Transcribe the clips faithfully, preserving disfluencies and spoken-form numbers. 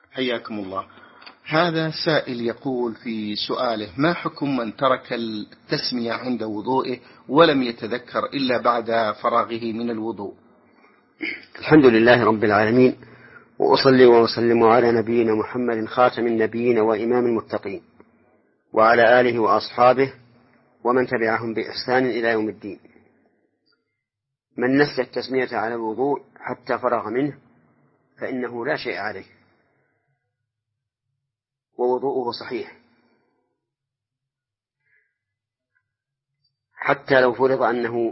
حياكم الله. هذا سائل يقول في سؤاله: ما حكم من ترك التسمية عند وضوئه ولم يتذكر إلا بعد فراغه من الوضوء؟ الحمد لله رب العالمين، وأصلي وأسلم على نبينا محمد خاتم النبيين وإمام المتقين، وعلى آله وأصحابه ومن تبعهم بإحسان إلى يوم الدين. من نسي التسمية على الوضوء حتى فرغ منه فإنه لا شيء عليه ووضوءه صحيح، حتى لو فرض أنه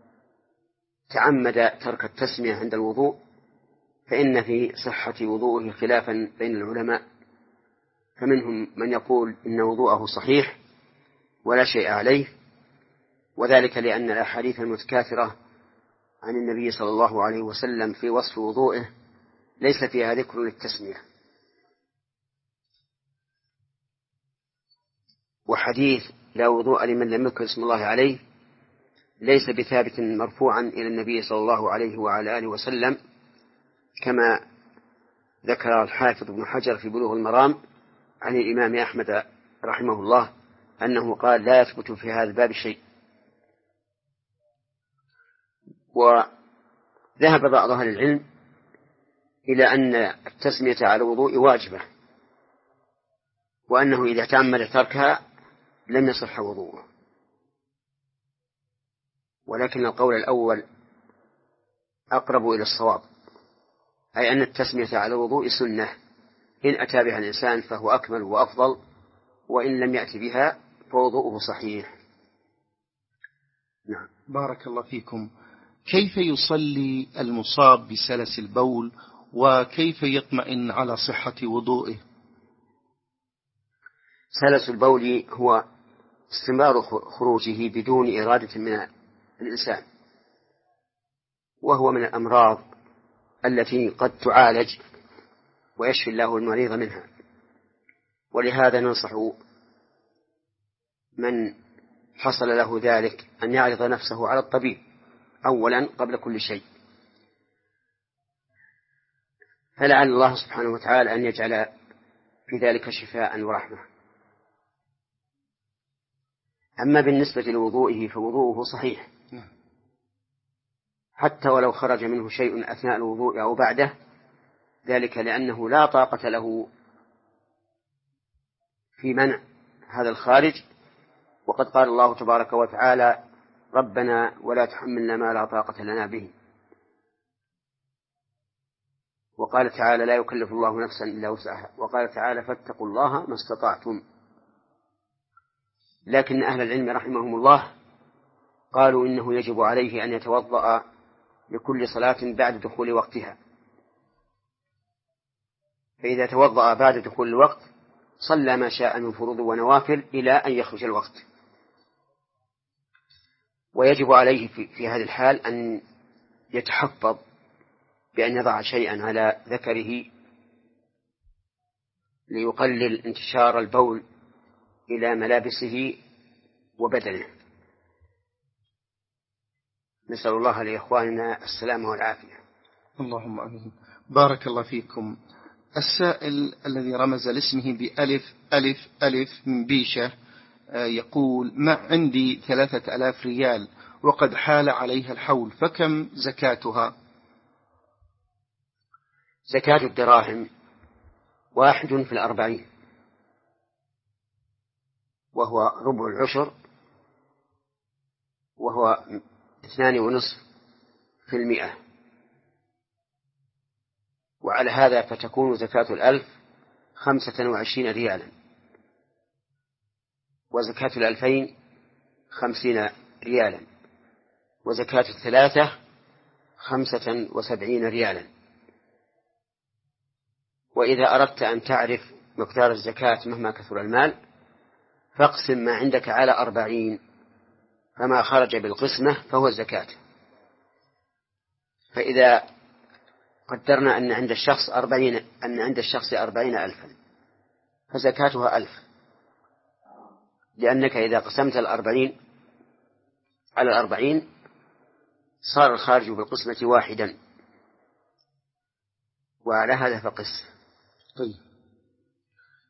تعمد ترك التسمية عند الوضوء فإن في صحة وضوءه خلافا بين العلماء، فمنهم من يقول إن وضوءه صحيح ولا شيء عليه، وذلك لأن الأحاديث المتكاثرة عن النبي صلى الله عليه وسلم في وصف وضوءه ليس فيها ذكر للتسمية. وحديث لا وضوء لمن لم يذكر اسم الله عليه ليس بثابت مرفوعا إلى النبي صلى الله عليه وعلى آله وسلم، كما ذكر الحافظ ابن حجر في بلوغ المرام عن الإمام أحمد رحمه الله أنه قال: لا يثبت في هذا الباب شيء. وذهب بعض أهل العلم إلى أن التسمية على الوضوء واجبة، وأنه إذا تعمد تركها لم يصح وضوءه، ولكن القول الأول أقرب إلى الصواب، أي أن التسمية على الوضوء سنة، إن أتى بها الإنسان فهو أكمل وأفضل، وإن لم يأتي بها فوضوءه صحيح. نعم. بارك الله فيكم. كيف يصلي المصاب بسلس البول وكيف يطمئن على صحة وضوئه؟ سلس البول هو استمرار خروجه بدون إرادة من الإنسان، وهو من الأمراض التي قد تعالج ويشفي الله المريض منها، ولهذا ننصح من حصل له ذلك أن يعرض نفسه على الطبيب أولا قبل كل شيء، فلعل الله سبحانه وتعالى أن يجعل في ذلك شفاء ورحمة. أما بالنسبة لوضوئه فوضوءه صحيح، حتى ولو خرج منه شيء أثناء الوضوء أو بعده، ذلك لأنه لا طاقة له في منع هذا الخارج، وقد قال الله تبارك وتعالى: ربنا ولا تحملنا ما لا طاقة لنا به. وقال تعالى: لا يكلف الله نفسا إلا وسعها. وقال تعالى: فاتقوا الله ما استطعتم. لكن أهل العلم رحمهم الله قالوا إنه يجب عليه أن يتوضأ لكل صلاة بعد دخول وقتها، فإذا توضأ بعد دخول الوقت صلى ما شاء من فروض ونوافل إلى أن يخرج الوقت. ويجب عليه في, في هذه الحال أن يتحفظ بأن يضع شيئا على ذكره ليقلل انتشار البول إلى ملابسه وبدنه. نسأل الله لإخواننا السلامة والعافية. اللهم آمين. بارك الله فيكم. السائل الذي رمز لاسمه بألف ألف ألف من بيشة يقول: ما عندي ثلاثة ألاف ريال وقد حال عليها الحول، فكم زكاتها؟ زكاة الدراهم واحد في الأربعين، وهو ربع العشر، وهو اثنان ونصف في المئة. وعلى هذا فتكون زكاة الألف خمسة وعشرين ريالا، وزكاة الألفين خمسين ريالا، وزكاة الثلاثة خمسة وسبعين ريالا. وإذا أردت أن تعرف مقدار الزكاة مهما كثر المال فاقسم ما عندك على أربعين، فما خرج بالقسمة فهو الزكاة. فإذا قدرنا أن عند الشخص أربعين أن عند الشخص أربعين ألفا فزكاتها ألف، لأنك إذا قسمت الأربعين على الأربعين صار الخارج بالقسمة واحدا، وعلى هذا فقس. طيب.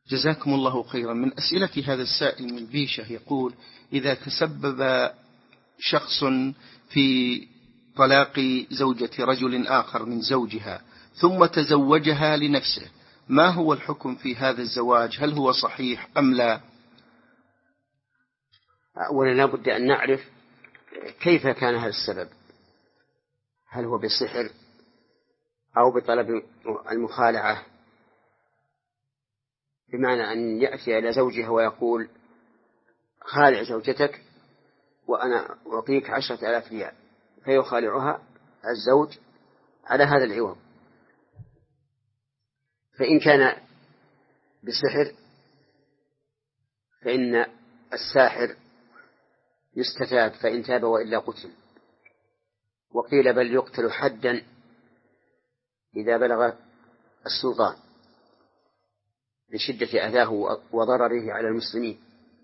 جزاكم الله خيرا. من أسئلة هذا السائل من بيشة يقول: إذا تسبب شخص في طلاق زوجة رجل آخر من زوجها ثم تزوجها لنفسه، ما هو الحكم في هذا الزواج؟ هل هو صحيح أم لا؟ أولا لا بد أن نعرف كيف كان هذا السبب، هل هو بالسحر أو بطلب المخالعة، بمعنى أن يأتي إلى زوجها ويقول: خالع زوجتك وأنا أعطيك عشرة آلاف ريال، فيخالعها الزوج على هذا العوض. فإن كان بالسحر فإن الساحر يستتاب، فإن تاب وإلا قتل. وقيل بل يقتل حدا إذا بلغ السلطان لشدة أذاه وضرره على المسلمين.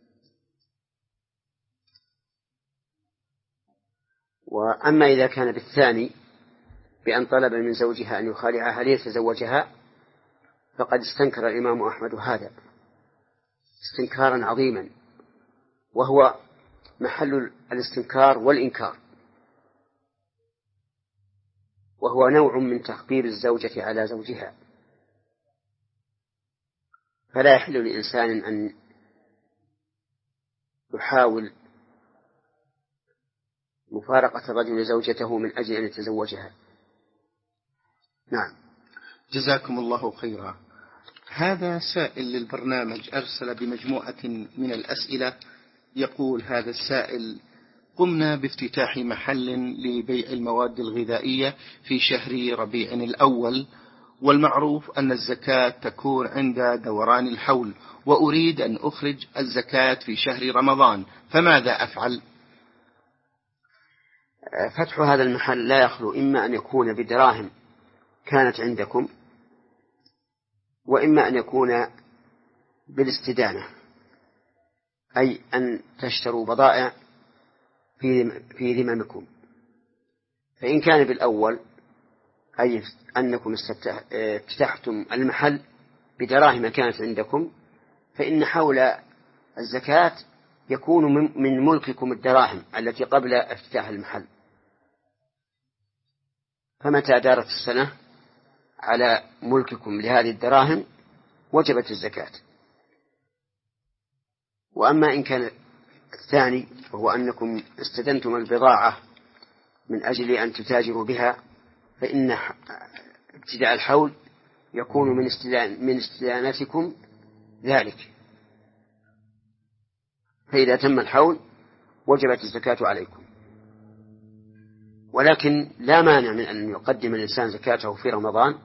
وأما إذا كان بالثاني بأن طلب من زوجها أن يخالعها ليتزوجها، فقد استنكر الإمام أحمد هذا استنكارا عظيما، وهو محل الاستنكار والإنكار، وهو نوع من تحقير الزوجة على زوجها. فلا يحل لإنسان أن يحاول مفارقة الرجل زوجته من أجل أن يتزوجها. نعم. جزاكم الله خيرا. هذا سائل للبرنامج أرسل بمجموعة من الأسئلة. يقول هذا السائل: قمنا بافتتاح محل لبيع المواد الغذائية في شهر ربيع الأول، والمعروف أن الزكاة تكون عند دوران الحول، وأريد أن أخرج الزكاة في شهر رمضان، فماذا أفعل؟ فتح هذا المحل لا يخلو إما أن يكون بدراهم كانت عندكم، وإما أن يكون بالاستدانة، أي أن تشتروا بضائع في ذممكم. فإن كان بالأول أي أنكم افتتحتم المحل بدراهم كانت عندكم، فإن حول الزكاة يكون من ملككم الدراهم التي قبل افتتاح المحل، فمتى دارت السنة على ملككم لهذه الدراهم وجبت الزكاة. وأما إن كان الثاني وهو أنكم استدنتم البضاعة من أجل أن تتاجروا بها، فإن ابتداء الحول يكون من استدان من استدانتكم ذلك، فإذا تم الحول وجبت الزكاة عليكم. ولكن لا مانع من أن يقدم الإنسان زكاته في رمضان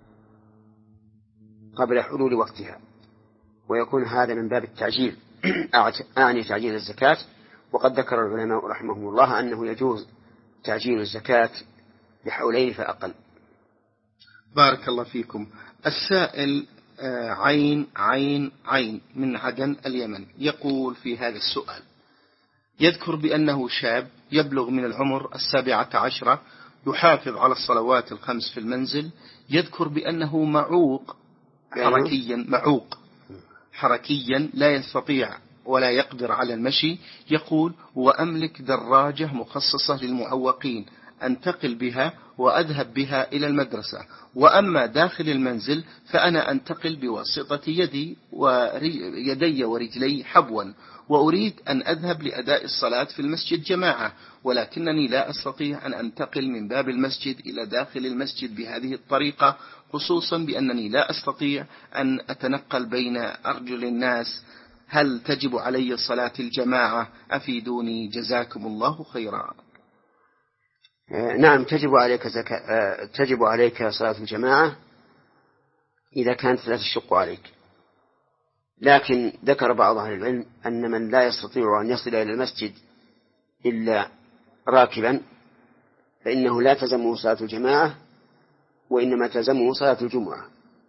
قبل حلول وقتها، ويكون هذا من باب التعجيل أعني تعجيل الزكاة. وقد ذكر العلماء رحمهم الله أنه يجوز تعجيل الزكاة بحولين فأقل. بارك الله فيكم. السائل عين عين عين من عدن اليمن يقول في هذا السؤال: يذكر بأنه شاب يبلغ من العمر السابعة عشرة، يحافظ على الصلوات الخمس في المنزل، يذكر بأنه معوق حركيا معوق حركيا لا يستطيع ولا يقدر على المشي. يقول: وأملك دراجة مخصصة للمعوقين أنتقل بها وأذهب بها إلى المدرسة، وأما داخل المنزل فأنا أنتقل بواسطة يدي ويدي ورجلي حبوا، وأريد أن أذهب لأداء الصلاة في المسجد جماعة، ولكنني لا أستطيع أن أنتقل من باب المسجد إلى داخل المسجد بهذه الطريقة، خصوصا بأنني لا أستطيع أن أتنقل بين أرجل الناس. هل تجب علي صلاة الجماعة؟ أفيدوني جزاكم الله خيرا. نعم، تجب عليك زكاة تجب عليك صلاة الجماعة إذا كانت لا تشق عليك. لكن ذكر بعض أهل العلم أن من لا يستطيع أن يصل إلى المسجد إلا راكبا فإنه لا تلزمه صلاة الجماعة، وإنما تلزمه صلاة الجمعة.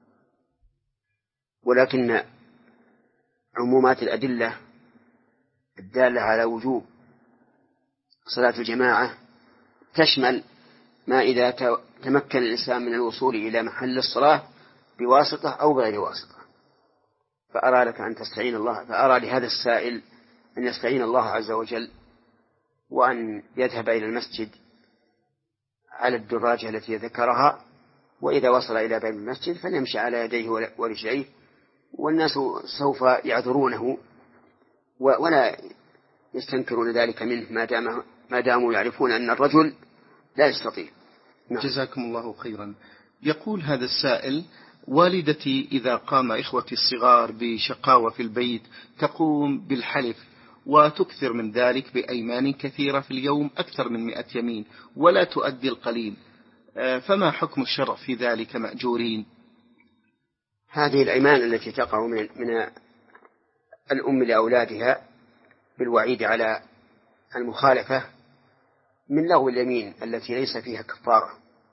ولكن عمومات الأدلة الدالة على وجوب صلاة الجماعة تشمل ما إذا تمكن الإنسان من الوصول إلى محل الصلاة بواسطة أو بغير واسطة، فأرى لك أن تستعين الله فأرى لهذا السائل أن يستعين الله عز وجل وأن يذهب إلى المسجد على الدراجة التي ذكرها، وإذا وصل إلى باب المسجد فليمشي على يديه ورجليه، والناس سوف يعذرونه ولا يستنكرون ذلك منه ما دام ما داموا يعرفون أن الرجل لا يستطيع. نعم. جزاكم الله خيرا. يقول هذا السائل: والدتي إذا قام إخوتي الصغار بشقاوة في البيت تقوم بالحلف وتكثر من ذلك بأيمان كثيرة في اليوم، أكثر من مئة يمين، ولا تؤدي القليل، فما حكم الشرع في ذلك مأجورين؟ هذه الأيمان التي تقع من, من الأم لأولادها بالوعيد على المخالفة من لغو اليمين التي ليس فيها كفارة،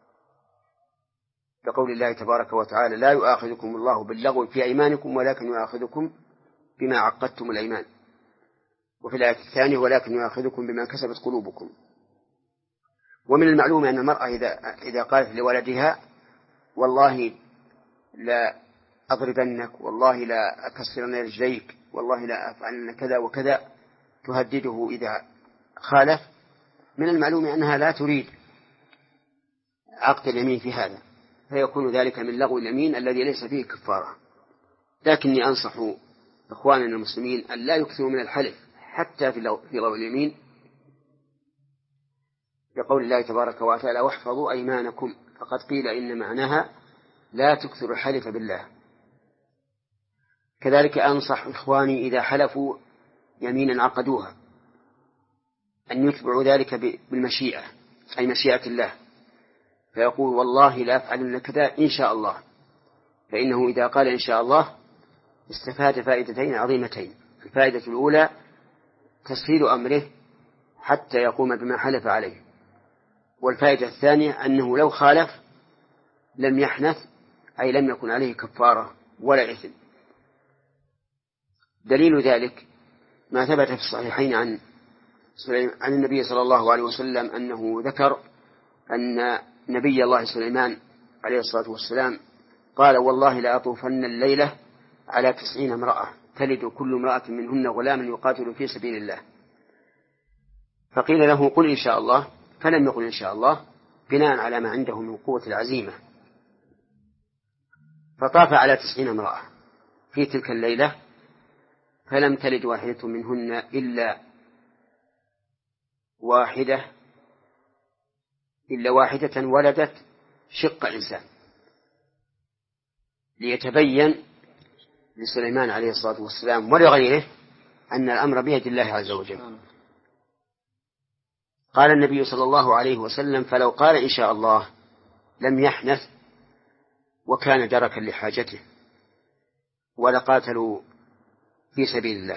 كقول الله تبارك وتعالى: لا يؤاخذكم الله باللغو في أيمانكم ولكن يؤاخذكم بما عقدتم الأيمان، وفي الآية الثانية: ولكن يؤاخذكم بما كسبت قلوبكم. ومن المعلوم أن المرأة إذا, إذا قالت لولدها: والله لا أضربنك، والله لا أكسرن رجليك، والله لا أفعلن كذا وكذا، تهدده إذا خالف، من المعلوم أنها لا تريد عقد اليمين في هذا، فيكون ذلك من لغو اليمين الذي ليس فيه كفارة. لكني أنصح إخواننا المسلمين أن لا يكثروا من الحلف حتى في لغو اليمين، لقول الله تبارك وتعالى: واحفظوا أيمانكم، فقد قيل إن معناها لا تكثر الحلف بالله. كذلك أنصح إخواني إذا حلفوا يمينا عقدوها أن يتبعوا ذلك بالمشيئة، أي مشيئة الله، فيقول: والله لا أفعلن كذا إن شاء الله، فإنه إذا قال إن شاء الله استفاد فائدتين عظيمتين: الفائدة الأولى تسهيل أمره حتى يقوم بما حلف عليه، والفائدة الثانية أنه لو خالف لم يحنث، أي لم يكن عليه كفارة ولا إثم. دليل ذلك ما ثبت في الصحيحين عن عن النبي صلى الله عليه وسلم أنه ذكر أن نبي الله سليمان عليه الصلاة والسلام قال: والله لا أطوفن الليلة على تسعين امرأة تلد كل امرأة منهن غلاما يقاتل في سبيل الله. فقيل له: قل إن شاء الله، فلم يقل إن شاء الله بناء على ما عنده من قوة العزيمة، فطاف على تسعين امرأة في تلك الليلة فلم تلد واحدة منهن إلا واحدة إلا واحدة ولدت شق إنسان، ليتبين لسليمان عليه الصلاة والسلام ولغيره أن الأمر بيد الله عز وجل. قال النبي صلى الله عليه وسلم: فلو قال إن شاء الله لم يحنث وكان دركا لحاجته ولقاتلوا في سبيل الله.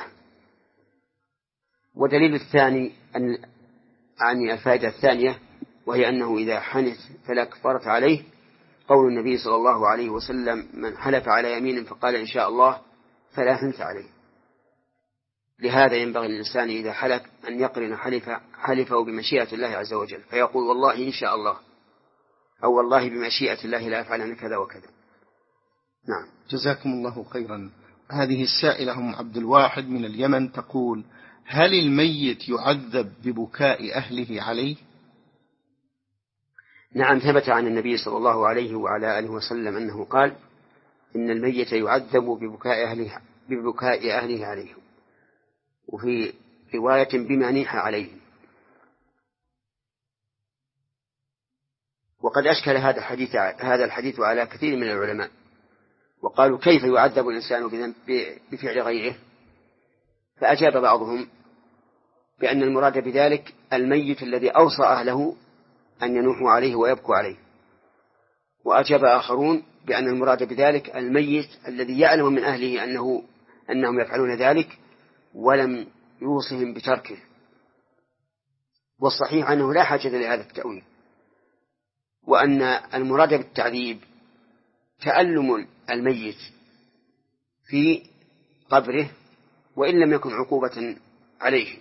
ودليل الثاني أن عن الفائدة الثانية، وهي أنه إذا حنث فلا كفارة عليه، قول النبي صلى الله عليه وسلم: من حلف على يمين فقال إن شاء الله فلا حنث عليه. لهذا ينبغي للإنسان إذا حلف أن يقرن حلفه, حلفه بمشيئة الله عز وجل، فيقول: والله إن شاء الله، أو والله بمشيئة الله لا أفعلن كذا وكذا. نعم. جزاكم الله خيرا. هذه السائلة أم عبد الواحد من اليمن تقول: هل الميت يعذب ببكاء أهله عليه؟ نعم، ثبت عن النبي صلى الله عليه وعلى آله وسلم أنه قال: إن الميت يعذب ببكاء أهله, ببكاء أهله عليه، وفي رواية بما نيح عليه. وقد أشكل هذا الحديث هذا الحديث على كثير من العلماء، وقالوا: كيف يعذب الإنسان بفعل غيره؟ فأجاب بعضهم بأن المراد بذلك الميت الذي أوصى أهله أن ينوحوا عليه ويبكوا عليه. وأجاب آخرون بأن المراد بذلك الميت الذي يعلم من أهله أنه أنهم يفعلون ذلك ولم يوصهم بتركه. والصحيح أنه لا حاجة لهذا التأويل، وأن المراد بالتعذيب تألم الميت في قبره وإن لم يكن عقوبة عليه.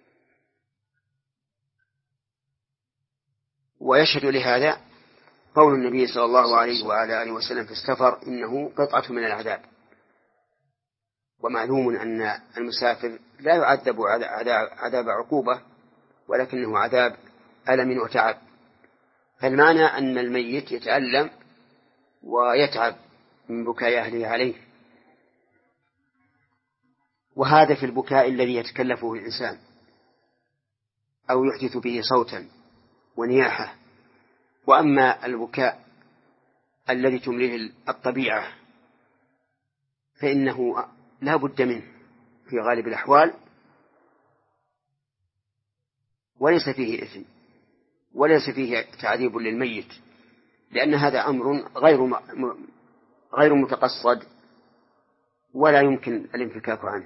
ويشهد لهذا قول النبي صلى الله عليه وعلى آله وسلم في السفر: إنه قطعة من العذاب. ومعلوم أن المسافر لا يعذب عذاب عقوبة، ولكنه عذاب ألم وتعب. فالمعنى أن الميت يتألم ويتعب من بكاء أهله عليه، وهذا في البكاء الذي يتكلفه الإنسان أو يحدث به صوتا ونياحة. وأما البكاء الذي تمليه الطبيعة فإنه لا بد منه في غالب الأحوال، وليس فيه إثم وليس فيه تعذيب للميت، لأن هذا أمر غير غير متقصد ولا يمكن الانفكاك عنه.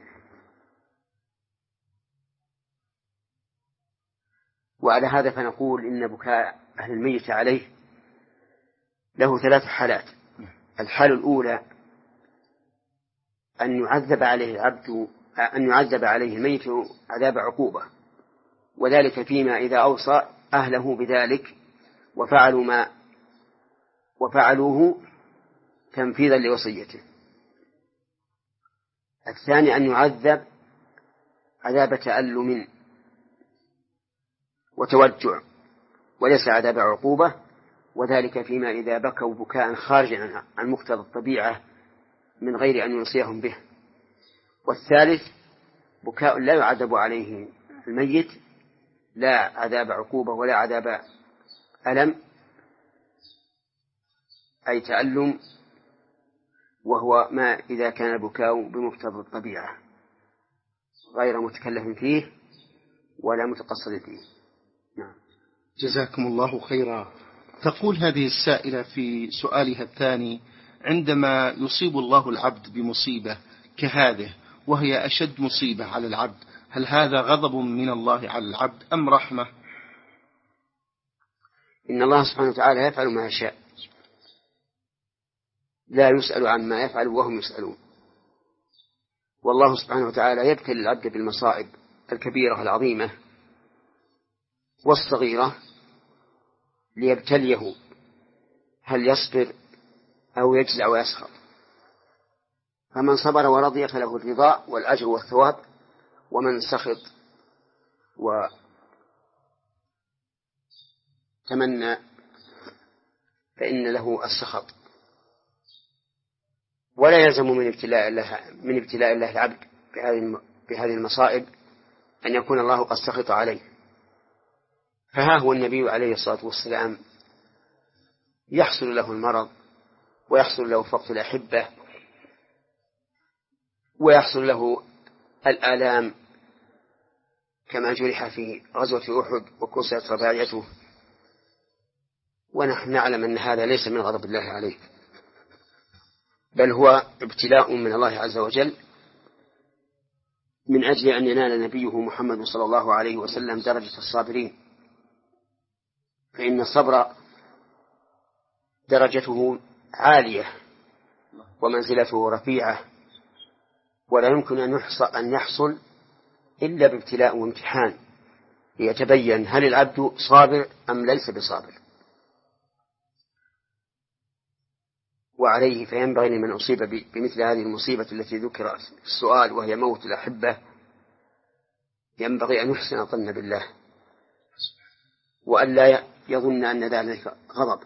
وعلى هذا فنقول إن بكاء أهل الميت عليه له ثلاث حالات. الحالة الأولى أن يعذب عليه العبد أن يعذب عليه الميت عذاب عقوبة، وذلك فيما إذا أوصى أهله بذلك وفعلوا ما وفعلوه تنفيذا لوصيته. الثاني أن يعذب عذاب تألم وتوجع وليس عذاب عقوبة، وذلك فيما إذا بكوا بكاء خارجا عن مقتضى الطبيعة من غير أن يوصيهم به. والثالث بكاء لا يعذب عليه الميت، لا عذاب عقوبة ولا عذاب ألم أي تألم، وهو ما إذا كان البكاء بمقتضى الطبيعة غير متكلف فيه ولا متقصد فيه. نعم. جزاكم الله خيرا. تقول هذه السائلة في سؤالها الثاني: عندما يصيب الله العبد بمصيبة كهذه وهي أشد مصيبة على العبد، هل هذا غضب من الله على العبد أم رحمة؟ إن الله سبحانه وتعالى يفعل ما يشاء، لا يسأل عما يفعل وهم يسألون. والله سبحانه وتعالى يبتلي العبد بالمصائب الكبيرة العظيمة والصغيرة ليبتليه هل يصبر أو يجزع ويسخط. فمن صبر ورضي فله الرضا والأجر والثواب، ومن سخط وتمنى فإن له السخط. ولا يلزم من ابتلاء الله من ابتلاء الله العبد بهذه المصائب أن يكون الله قد سخط عليه. فها هو النبي عليه الصلاة والسلام يحصل له المرض ويحصل له فقد الأحبة ويحصل له الآلام، كما جرح في غزوة أحد وكسرت رباعيته، ونحن نعلم أن هذا ليس من غضب الله عليه، بل هو ابتلاء من الله عز وجل من أجل أن ينال نبيه محمد صلى الله عليه وسلم درجة الصابرين. فإن الصبر درجته عالية ومنزلته رفيعة، ولا يمكن أن يحصل, أن يحصل إلا بابتلاء وامتحان ليتبين هل العبد صابر أم ليس بصابر. وعليه فينبغي لمن أصيب بمثل هذه المصيبة التي ذكرت في السؤال وهي موت الأحبة ينبغي أن يحسن الظن بالله وأن لا يظن أن ذلك غضب.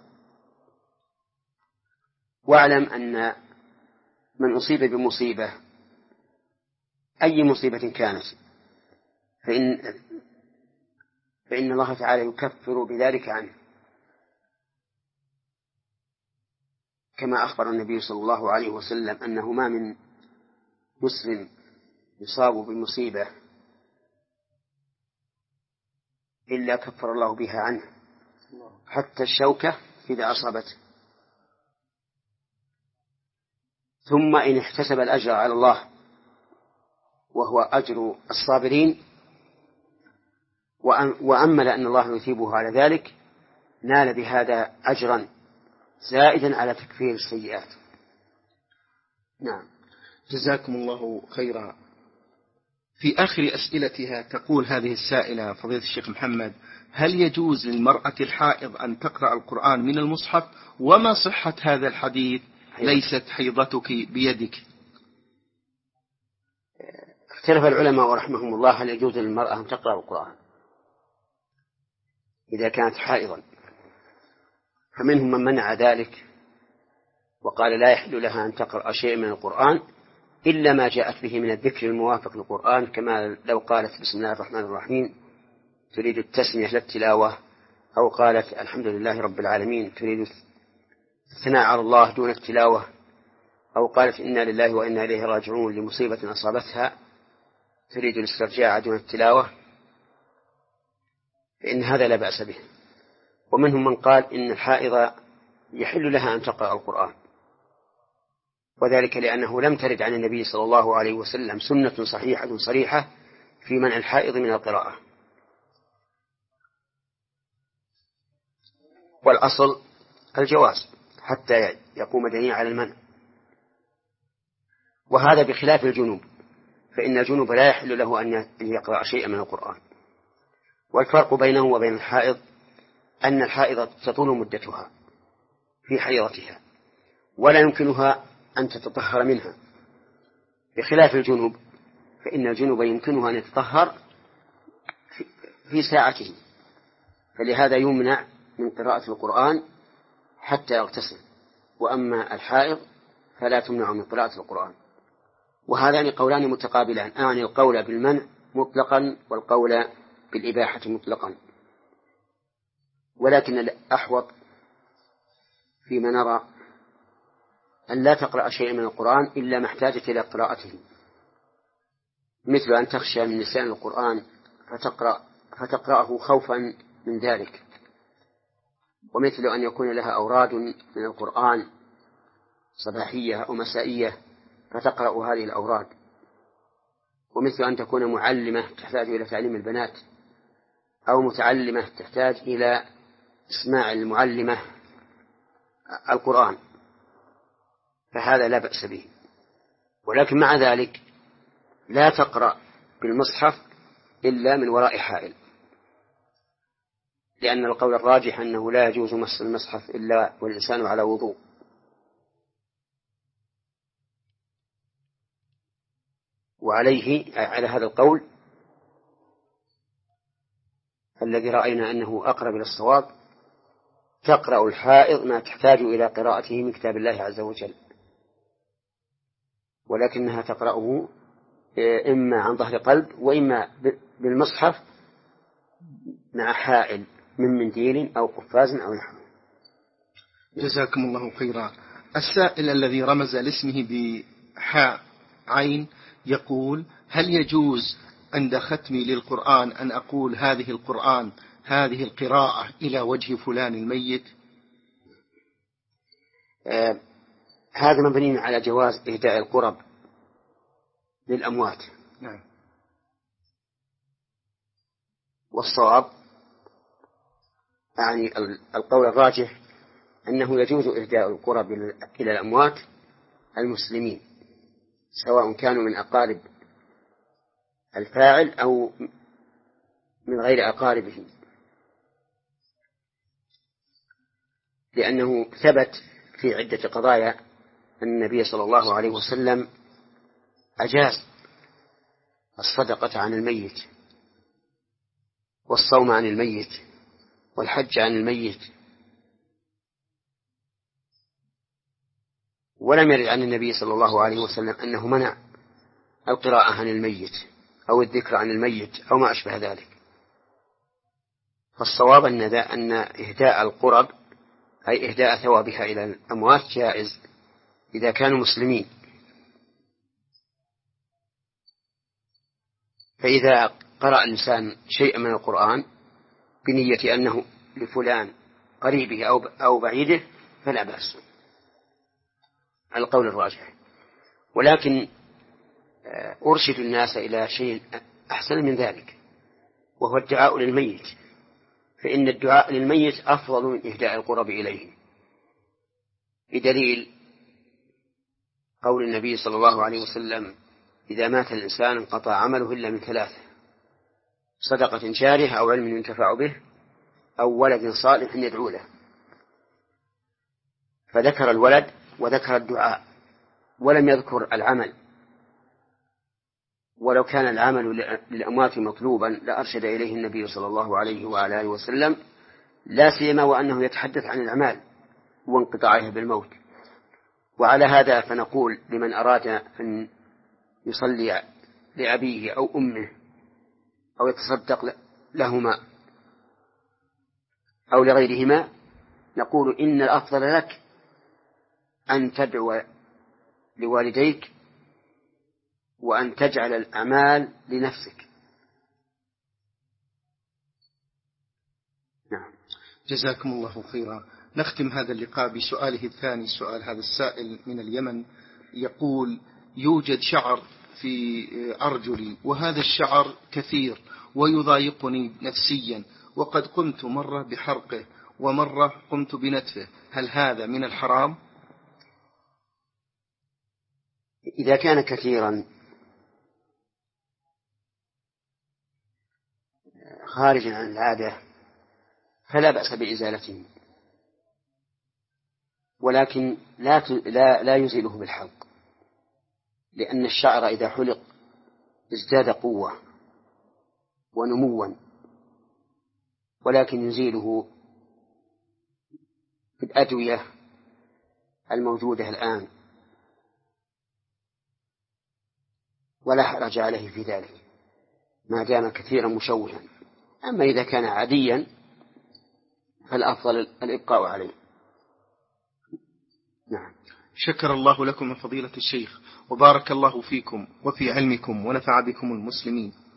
واعلم أن من أصيب بمصيبة أي مصيبة كانت فإن, فإن الله تعالى يكفر بذلك عنه، كما أخبر النبي صلى الله عليه وسلم أنه ما من مسلم يصاب بمصيبة إلا كفر الله بها عنه، حتى الشوكة إذا أصابته. ثم إن احتسب الأجر على الله وهو أجر الصابرين وأمل أن الله يثيبه على ذلك، نال بهذا أجرا زائدا على تكفير السيئات. نعم. جزاكم الله خيرا. في آخر أسئلتها تقول هذه السائلة: فضيلة الشيخ محمد، هل يجوز للمرأة الحائض أن تقرأ القرآن من المصحف؟ وما صحة هذا الحديث ليست حيضتك بيدك؟ اختلف العلماء ورحمهم الله هل يجوز للمرأة أن تقرأ القرآن إذا كانت حائضا، فمنهم من منع ذلك وقال لا يحل لها أن تقرأ شيء من القرآن إلا ما جاءت به من الذكر الموافق للقرآن، كما لو قالت بسم الله الرحمن الرحيم تريد التسمية للتلاوة، أو قالت الحمد لله رب العالمين تريد الثناء على الله دون التلاوة، أو قالت إنا لله وإنا إليه راجعون لمصيبة أصابتها تريد الاسترجاع دون التلاوة، فإن هذا لا بأس به. ومنهم من قال إن الحائض يحل لها أن تقرأ القرآن، وذلك لأنه لم ترد عن النبي صلى الله عليه وسلم سنة صحيحة صريحة في منع الحائض من القراءة. والأصل الجواز حتى يقوم دليل على المنع، وهذا بخلاف الجنوب، فإن الجنوب لا يحل له أن يقرأ شيئا من القرآن. والفرق بينه وبين الحائض أن الحائض تطول مدتها في حيضتها ولا يمكنها أن تتطهر منها، بخلاف الجنوب فإن الجنوب يمكنها أن يتطهر في ساعته، فلهذا يمنع من قراءة القرآن حتى يغتسل، وأما الحائض فلا تمنع من قراءة القرآن. وهذان قولان متقابلان، أعني القول بالمنع مطلقا والقول بالإباحة مطلقا، ولكن الأحوط فيما نرى أن لا تقرأ شيئا من القرآن إلا ما احتاجت إلى قراءته، مثل أن تخشى من نسيان القرآن فتقرأ فتقرأه خوفا من ذلك، ومثل أن يكون لها أوراد من القرآن صباحية أو مسائية فتقرأ هذه الأوراد، ومثل أن تكون معلمة تحتاج إلى تعليم البنات، أو متعلمة تحتاج إلى اسماع المعلمة القرآن، فهذا لا بأس به. ولكن مع ذلك لا تقرأ بالمصحف إلا من وراء حائل، لأن القول الراجح أنه لا يجوز مس المصحف إلا والإنسان على وضوء. وعليه على هذا القول الذي رأينا أنه أقرب إلى الصواب تقرأ الحائض ما تحتاج إلى قراءته من كتاب الله عز وجل، ولكنها تقرأه إما عن ظهر قلب وإما بالمصحف مع حائل من منديل أو قفاز أو نحوه. جزاكم الله خيرا. السائل الذي رمز لاسمه بحاء عين يقول: هل يجوز عند ختمي للقرآن أن أقول هذه القرآن هذه القراءة إلى وجه فلان الميت؟ آه هذا مبني على جواز إهداء القرب للأموات. نعم. والصواب يعني القول الراجح أنه يجوز إهداء القرب إلى الأموات المسلمين، سواء كانوا من أقارب الفاعل أو من غير أقاربه، لأنه ثبت في عدة قضايا أن النبي صلى الله عليه وسلم أجاز الصدقة عن الميت والصوم عن الميت والحج عن الميت، ولم يرد عن النبي صلى الله عليه وسلم أنه منع القراءة عن الميت أو الذكر عن الميت أو ما أشبه ذلك. فالصواب أن أن إهداء القرب أي إهداء ثوابها إلى الأموات جائز إذا كانوا مسلمين. فإذا قرأ الإنسان شيئا من القرآن بنية أنه لفلان قريبه أو بعيده فلا بأس على القول الراجح. ولكن أرشد الناس إلى شيء أحسن من ذلك، وهو الدعاء للميت، فإن الدعاء للميت أفضل من إهداء القرب إليه، بدليل قول النبي صلى الله عليه وسلم: إذا مات الإنسان انقطع عمله إلا من ثلاثة: صدقة جارية أو علم ينتفع به أو ولد صالح يدعو له. فذكر الولد وذكر الدعاء ولم يذكر العمل، ولو كان العمل للأموات مطلوبا لأرشد إليه النبي صلى الله عليه وعلى آله وسلم، لا سيما وأنه يتحدث عن الأعمال وانقطاعها بالموت. وعلى هذا فنقول لمن أراد أن يصلي لأبيه أو أمه أو يتصدق لهما أو لغيرهما، نقول إن الأفضل لك أن تدعو لوالديك وأن تجعل الأعمال لنفسك. نعم. جزاكم الله خيرا. نختم هذا اللقاء بسؤاله الثاني. سؤال هذا السائل من اليمن يقول: يوجد شعر في أرجلي وهذا الشعر كثير ويضايقني نفسيا، وقد قمت مرة بحرقه ومرة قمت بنتفه، هل هذا من الحرام؟ إذا كان كثيرا خارجا عن العادة فلا بأس بإزالته، ولكن لا لا لا يزيله بالحلق، لأن الشعر إذا حلق ازداد قوة ونموا، ولكن يزيله بالأدوية الموجودة الآن ولا حرج عليه في ذلك ما دام كثيرا مشوها. أما إذا كان عاديا فالأفضل الإبقاء عليه. نعم. شكر الله لكم من فضيلة الشيخ، وبارك الله فيكم وفي علمكم ونفع بكم المسلمين.